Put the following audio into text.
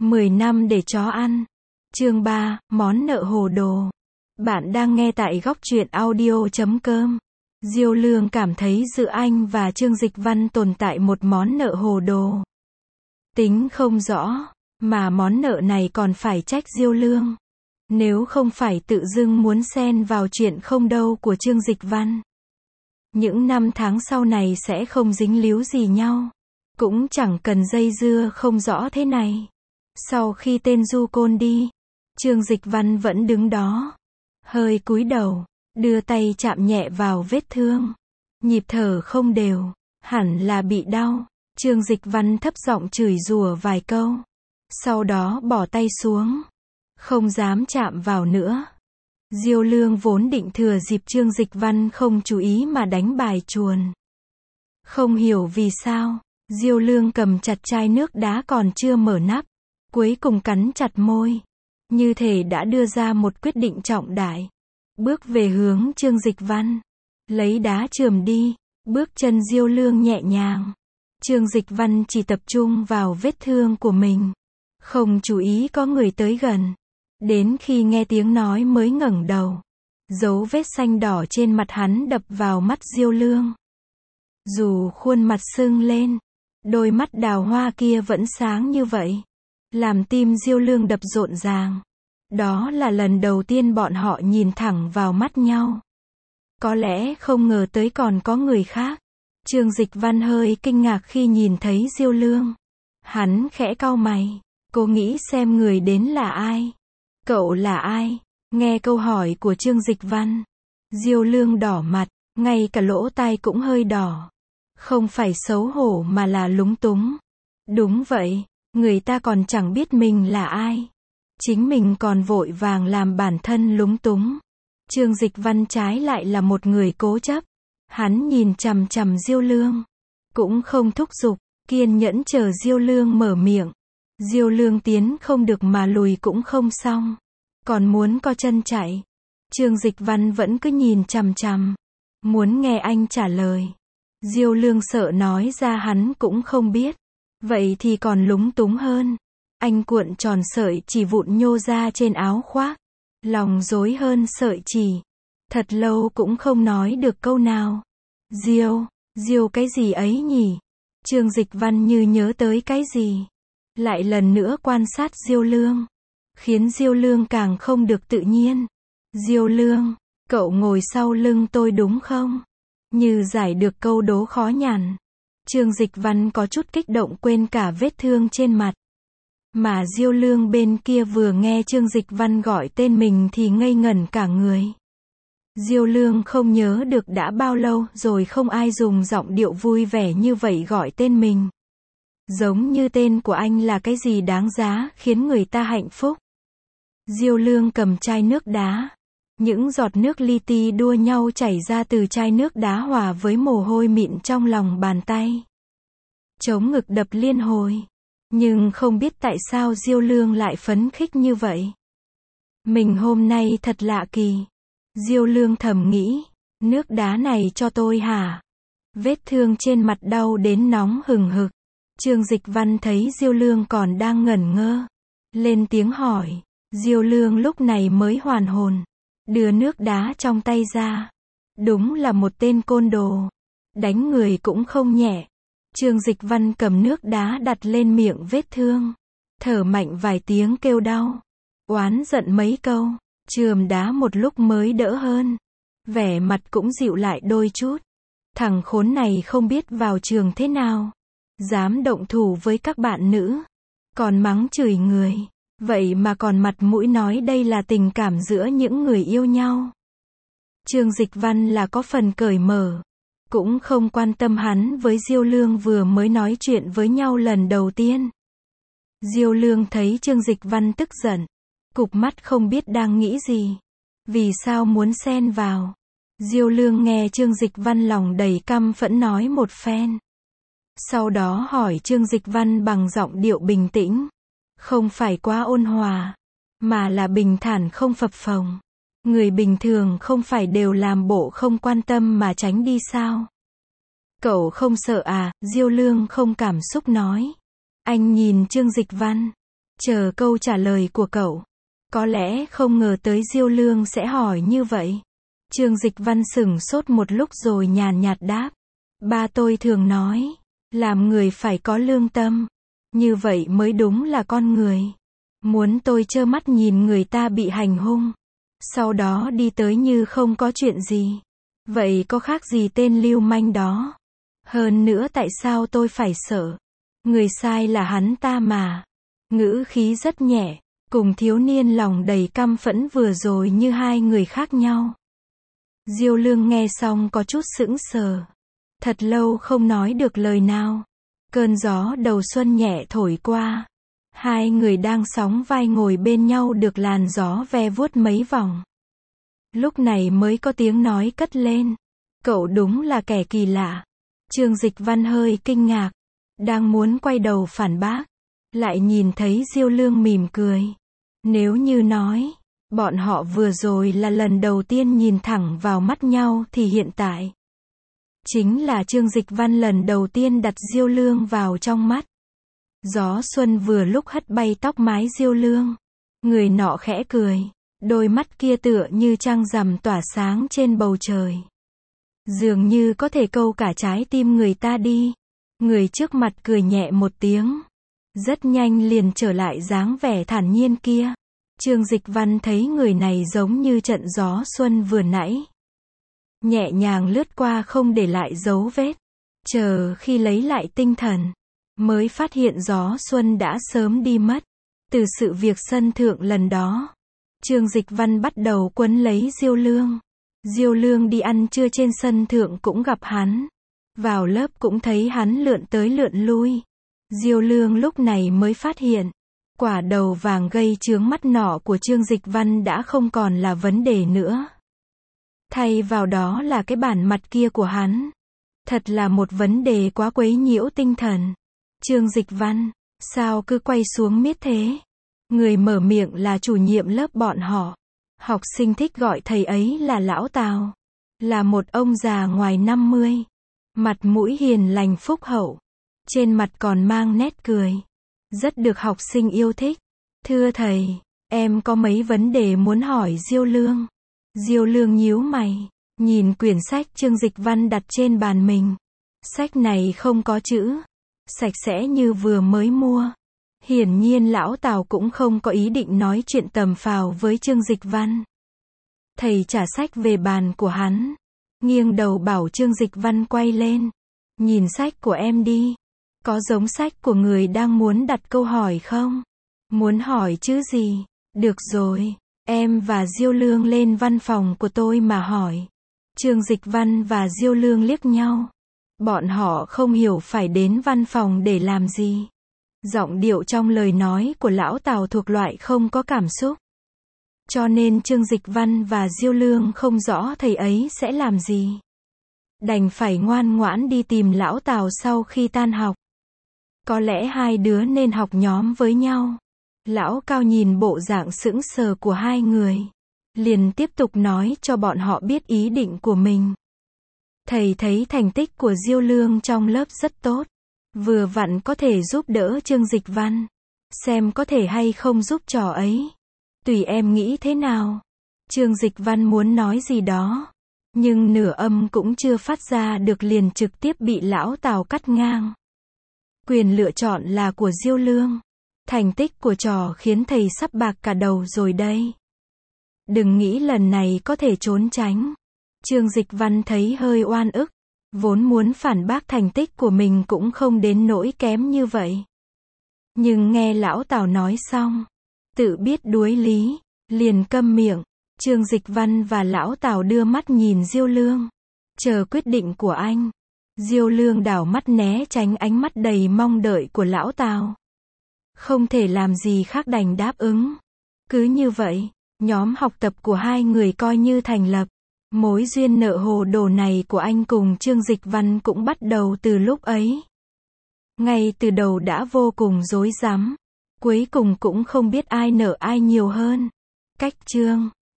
10 năm để chó ăn. Chương 3, món nợ hồ đồ. Bạn đang nghe tại góc truyện audio.com. Diêu Lương cảm thấy giữa anh và Trương Dịch Văn tồn tại một món nợ hồ đồ. Tính không rõ, mà món nợ này còn phải trách Diêu Lương. Nếu không phải tự dưng muốn xen vào chuyện không đâu của Trương Dịch Văn, những năm tháng sau này sẽ không dính líu gì nhau. Cũng chẳng cần dây dưa không rõ thế này. Sau khi tên du côn đi, Trương Dịch Văn vẫn đứng đó, hơi cúi đầu, đưa tay chạm nhẹ vào vết thương. Nhịp thở không đều, hẳn là bị đau. Trương Dịch Văn thấp giọng chửi rủa vài câu, sau đó bỏ tay xuống, không dám chạm vào nữa. Diêu Lương vốn định thừa dịp Trương Dịch Văn không chú ý mà đánh bài chuồn. Không hiểu vì sao, Diêu Lương cầm chặt chai nước đá còn chưa mở nắp, cuối cùng cắn chặt môi, như thể đã đưa ra một quyết định trọng đại. Bước về hướng Trương Dịch Văn, lấy đá chườm đi, bước chân Diêu Lương nhẹ nhàng. Trương Dịch Văn chỉ tập trung vào vết thương của mình, không chú ý có người tới gần. Đến khi nghe tiếng nói mới ngẩng đầu. Dấu vết xanh đỏ trên mặt hắn đập vào mắt Diêu Lương. Dù khuôn mặt sưng lên, đôi mắt đào hoa kia vẫn sáng như vậy, làm tim Diêu Lương đập rộn ràng. Đó là lần đầu tiên bọn họ nhìn thẳng vào mắt nhau. Có lẽ không ngờ tới còn có người khác. Trương Dịch Văn hơi kinh ngạc khi nhìn thấy Diêu Lương. Hắn khẽ cau mày, cố nghĩ xem người đến là ai. Cậu là ai? Nghe câu hỏi của Trương Dịch Văn, Diêu Lương đỏ mặt, ngay cả lỗ tai cũng hơi đỏ. Không phải xấu hổ mà là lúng túng. Đúng vậy, người ta còn chẳng biết mình là ai. Chính mình còn vội vàng làm bản thân lúng túng. Trương Dịch Văn trái lại là một người cố chấp. Hắn nhìn chằm chằm Diêu Lương, cũng không thúc giục, kiên nhẫn chờ Diêu Lương mở miệng. Diêu Lương tiến không được mà lùi cũng không xong, còn muốn co chân chạy. Trương Dịch Văn vẫn cứ nhìn chằm chằm, muốn nghe anh trả lời. Diêu Lương sợ nói ra hắn cũng không biết, vậy thì còn lúng túng hơn. Anh cuộn tròn sợi chỉ vụn nhô ra trên áo khoác, lòng rối hơn sợi chỉ. Thật lâu cũng không nói được câu nào. Diêu cái gì ấy nhỉ? Trương Dịch Văn như nhớ tới cái gì, lại lần nữa quan sát Diêu Lương, khiến Diêu Lương càng không được tự nhiên. Diêu Lương, cậu ngồi sau lưng tôi đúng không? Như giải được câu đố khó nhằn. Trương Dịch Văn có chút kích động quên cả vết thương trên mặt. Mà Diêu Lương bên kia vừa nghe Trương Dịch Văn gọi tên mình thì ngây ngẩn cả người. Diêu Lương không nhớ được đã bao lâu rồi không ai dùng giọng điệu vui vẻ như vậy gọi tên mình. Giống như tên của anh là cái gì đáng giá khiến người ta hạnh phúc. Diêu Lương cầm chai nước đá. Những giọt nước li ti đua nhau chảy ra từ chai nước đá hòa với mồ hôi mịn trong lòng bàn tay. Chống ngực đập liên hồi. Nhưng không biết tại sao Diêu Lương lại phấn khích như vậy. Mình hôm nay thật lạ kỳ. Diêu Lương thầm nghĩ, nước đá này cho tôi hả? Vết thương trên mặt đau đến nóng hừng hực. Trương Dịch Văn thấy Diêu Lương còn đang ngẩn ngơ, lên tiếng hỏi. Diêu Lương lúc này mới hoàn hồn, đưa nước đá trong tay ra. Đúng là một tên côn đồ, đánh người cũng không nhẹ. Trương Dịch Văn cầm nước đá đặt lên miệng vết thương, thở mạnh vài tiếng kêu đau, oán giận mấy câu, chườm đá một lúc mới đỡ hơn. Vẻ mặt cũng dịu lại đôi chút. Thằng khốn này không biết vào trường thế nào, dám động thủ với các bạn nữ, còn mắng chửi người, vậy mà còn mặt mũi nói đây là tình cảm giữa những người yêu nhau. Trương Dịch Văn là có phần cởi mở, cũng không quan tâm hắn với Diêu Lương vừa mới nói chuyện với nhau lần đầu tiên. Diêu Lương thấy Trương Dịch Văn tức giận, cụp mắt không biết đang nghĩ gì, vì sao muốn xen vào. Diêu Lương nghe Trương Dịch Văn lòng đầy căm phẫn nói một phen. Sau đó hỏi Trương Dịch Văn bằng giọng điệu bình tĩnh, không phải quá ôn hòa, mà là bình thản không phập phồng. Người bình thường không phải đều làm bộ không quan tâm mà tránh đi sao? Cậu không sợ à? Diêu Lương không cảm xúc nói. Anh nhìn Trương Dịch Văn, chờ câu trả lời của cậu. Có lẽ không ngờ tới Diêu Lương sẽ hỏi như vậy. Trương Dịch Văn sửng sốt một lúc rồi nhàn nhạt đáp. Ba tôi thường nói, làm người phải có lương tâm. Như vậy mới đúng là con người. Muốn tôi trơ mắt nhìn người ta bị hành hung, sau đó đi tới như không có chuyện gì. Vậy có khác gì tên lưu manh đó. Hơn nữa tại sao tôi phải sợ? Người sai là hắn ta mà. Ngữ khí rất nhẹ, cùng thiếu niên lòng đầy căm phẫn vừa rồi như hai người khác nhau. Diêu Lương nghe xong có chút sững sờ. Thật lâu không nói được lời nào. Cơn gió đầu xuân nhẹ thổi qua. Hai người đang sóng vai ngồi bên nhau được làn gió ve vuốt mấy vòng. Lúc này mới có tiếng nói cất lên. Cậu đúng là kẻ kỳ lạ. Trương Dịch Văn hơi kinh ngạc. Đang muốn quay đầu phản bác. Lại nhìn thấy Diêu Lương mỉm cười. Nếu như nói, bọn họ vừa rồi là lần đầu tiên nhìn thẳng vào mắt nhau thì hiện tại chính là Trương Dịch Văn lần đầu tiên đặt Diêu Lương vào trong mắt. Gió xuân vừa lúc hất bay tóc mái Diêu Lương. Người nọ khẽ cười. Đôi mắt kia tựa như trăng rằm tỏa sáng trên bầu trời. Dường như có thể câu cả trái tim người ta đi. Người trước mặt cười nhẹ một tiếng. Rất nhanh liền trở lại dáng vẻ thản nhiên kia. Trương Dịch Văn thấy người này giống như trận gió xuân vừa nãy. Nhẹ nhàng lướt qua không để lại dấu vết. Chờ khi lấy lại tinh thần, mới phát hiện gió xuân đã sớm đi mất. Từ sự việc sân thượng lần đó, Trương Dịch Văn bắt đầu quấn lấy Diêu Lương. Diêu Lương đi ăn trưa trên sân thượng cũng gặp hắn. Vào lớp cũng thấy hắn lượn tới lượn lui. Diêu Lương lúc này mới phát hiện, quả đầu vàng gây chướng mắt nọ của Trương Dịch Văn đã không còn là vấn đề nữa. Thay vào đó là cái bản mặt kia của hắn. Thật là một vấn đề quá quấy nhiễu tinh thần. Trương Dịch Văn, sao cứ quay xuống miết thế? Người mở miệng là chủ nhiệm lớp bọn họ. Học sinh thích gọi thầy ấy là Lão Tào. Là một ông già ngoài 50. Mặt mũi hiền lành phúc hậu. Trên mặt còn mang nét cười. Rất được học sinh yêu thích. Thưa thầy, em có mấy vấn đề muốn hỏi Diêu Lương. Diêu Lương nhíu mày, nhìn quyển sách Trương Dịch Văn đặt trên bàn mình. Sách này không có chữ, sạch sẽ như vừa mới mua. Hiển nhiên Lão Tào cũng không có ý định nói chuyện tầm phào với Trương Dịch Văn. Thầy trả sách về bàn của hắn, nghiêng đầu bảo Trương Dịch Văn quay lên. Nhìn sách của em đi. Có giống sách của người đang muốn đặt câu hỏi không? Muốn hỏi chứ gì? Được rồi, em và Diêu Lương lên văn phòng của tôi mà hỏi. Trương Dịch Văn và Diêu Lương liếc nhau. Bọn họ không hiểu phải đến văn phòng để làm gì. Giọng điệu trong lời nói của Lão Tào thuộc loại không có cảm xúc. Cho nên Trương Dịch Văn và Diêu Lương không rõ thầy ấy sẽ làm gì. Đành phải ngoan ngoãn đi tìm Lão Tào sau khi tan học. Có lẽ hai đứa nên học nhóm với nhau. Lão Cao nhìn bộ dạng sững sờ của hai người, liền tiếp tục nói cho bọn họ biết ý định của mình. Thầy thấy thành tích của Diêu Lương trong lớp rất tốt. Vừa vặn có thể giúp đỡ Trương Dịch Văn. Xem có thể hay không giúp trò ấy. Tùy em nghĩ thế nào. Trương Dịch Văn muốn nói gì đó, nhưng nửa âm cũng chưa phát ra được liền trực tiếp bị Lão Tào cắt ngang. Quyền lựa chọn là của Diêu Lương. Thành tích của trò khiến thầy sắp bạc cả đầu rồi đây. Đừng nghĩ lần này có thể trốn tránh. Trương Dịch Văn thấy hơi oan ức. Vốn muốn phản bác thành tích của mình cũng không đến nỗi kém như vậy. Nhưng nghe Lão Tào nói xong, tự biết đuối lý, liền câm miệng. Trương Dịch Văn và Lão Tào đưa mắt nhìn Diêu Lương. Chờ quyết định của anh. Diêu Lương đảo mắt né tránh ánh mắt đầy mong đợi của Lão Tào. Không thể làm gì khác đành đáp ứng. Cứ như vậy, nhóm học tập của hai người coi như thành lập. Mối duyên nợ hồ đồ này của anh cùng Trương Dịch Văn cũng bắt đầu từ lúc ấy. Ngay từ đầu đã vô cùng rối rắm. Cuối cùng cũng không biết ai nợ ai nhiều hơn. Cách chương